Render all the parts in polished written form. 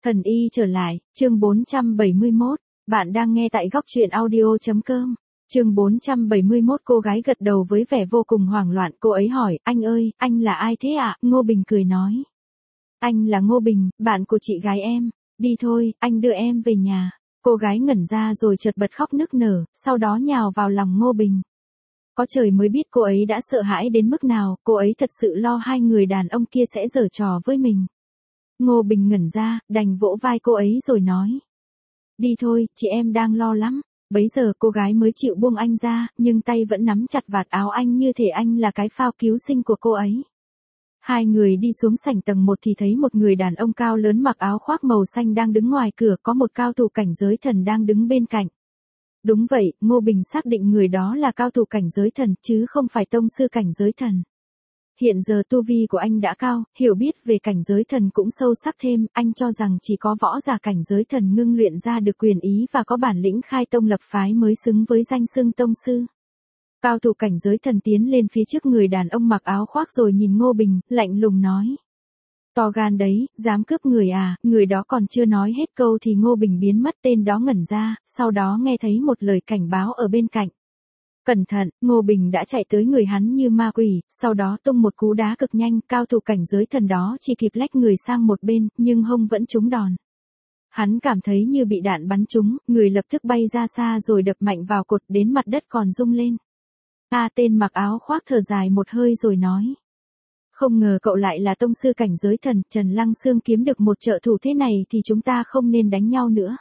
Thần y trở lại, chương 471, bạn đang nghe tại góc truyện audio.com. Chương 471 cô gái gật đầu với vẻ vô cùng hoảng loạn, cô ấy hỏi, anh ơi, anh là ai thế ạ? Ngô Bình cười nói. Anh là Ngô Bình, bạn của chị gái em, đi thôi, anh đưa em về nhà. Cô gái ngẩn ra rồi chợt bật khóc nức nở, sau đó nhào vào lòng Ngô Bình. Có trời mới biết cô ấy đã sợ hãi đến mức nào, cô ấy thật sự lo hai người đàn ông kia sẽ giở trò với mình. Ngô Bình ngẩn ra, đành vỗ vai cô ấy rồi nói. Đi thôi, chị em đang lo lắm. Bấy giờ cô gái mới chịu buông anh ra, nhưng tay vẫn nắm chặt vạt áo anh như thể anh là cái phao cứu sinh của cô ấy. Hai người đi xuống sảnh tầng 1 thì thấy một người đàn ông cao lớn mặc áo khoác màu xanh đang đứng ngoài cửa, có một cao thủ cảnh giới thần đang đứng bên cạnh. Đúng vậy, Ngô Bình xác định người đó là cao thủ cảnh giới thần chứ không phải tông sư cảnh giới thần. Hiện giờ tu vi của anh đã cao, hiểu biết về cảnh giới thần cũng sâu sắc thêm, anh cho rằng chỉ có võ giả cảnh giới thần ngưng luyện ra được quyền ý và có bản lĩnh khai tông lập phái mới xứng với danh xưng tông sư. Cao thủ cảnh giới thần tiến lên phía trước người đàn ông mặc áo khoác rồi nhìn Ngô Bình, lạnh lùng nói. To gan đấy, dám cướp người à? Người đó còn chưa nói hết câu thì Ngô Bình biến mất, tên đó ngẩn ra, sau đó nghe thấy một lời cảnh báo ở bên cạnh. Cẩn thận, Ngô Bình đã chạy tới người hắn như ma quỷ, sau đó tung một cú đá cực nhanh, cao thủ cảnh giới thần đó chỉ kịp lách người sang một bên, nhưng hông vẫn trúng đòn. Hắn cảm thấy như bị đạn bắn trúng, người lập tức bay ra xa rồi đập mạnh vào cột, đến mặt đất còn rung lên. Tên mặc áo khoác thở dài một hơi rồi nói. Không ngờ cậu lại là tông sư cảnh giới thần, Trần Lăng Xương kiếm được một trợ thủ thế này thì chúng ta không nên đánh nhau nữa.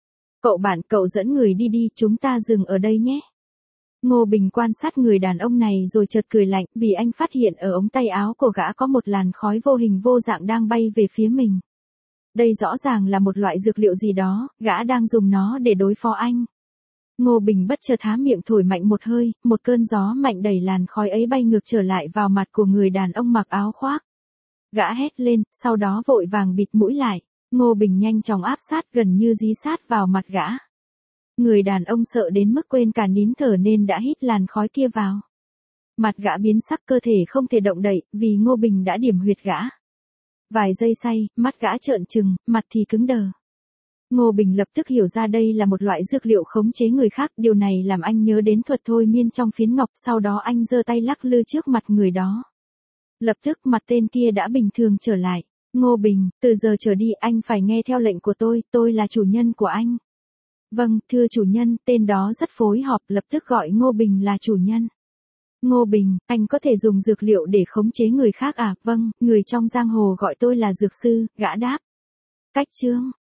Cậu dẫn người đi đi, chúng ta dừng ở đây nhé. Ngô Bình quan sát người đàn ông này rồi chợt cười lạnh, vì anh phát hiện ở ống tay áo của gã có một làn khói vô hình vô dạng đang bay về phía mình. Đây rõ ràng là một loại dược liệu gì đó, gã đang dùng nó để đối phó anh. Ngô Bình bất chợt há miệng thổi mạnh một hơi, một cơn gió mạnh đẩy làn khói ấy bay ngược trở lại vào mặt của người đàn ông mặc áo khoác. Gã hét lên, sau đó vội vàng bịt mũi lại. Ngô Bình nhanh chóng áp sát, gần như dí sát vào mặt gã. Người đàn ông sợ đến mức quên cả nín thở nên đã hít làn khói kia vào. Mặt gã biến sắc, cơ thể không thể động đậy, vì Ngô Bình đã điểm huyệt gã. Vài giây sau, mắt gã trợn trừng, mặt thì cứng đờ. Ngô Bình lập tức hiểu ra đây là một loại dược liệu khống chế người khác, điều này làm anh nhớ đến thuật thôi miên trong phiến ngọc, sau đó anh giơ tay lắc lư trước mặt người đó. Lập tức mặt tên kia đã bình thường trở lại. Ngô Bình, từ giờ trở đi anh phải nghe theo lệnh của tôi là chủ nhân của anh. Vâng, thưa chủ nhân, tên đó rất phối hợp, lập tức gọi Ngô Bình là chủ nhân. Ngô Bình, anh có thể dùng dược liệu để khống chế người khác à? Vâng, người trong giang hồ gọi tôi là dược sư, gã đáp. Cách chương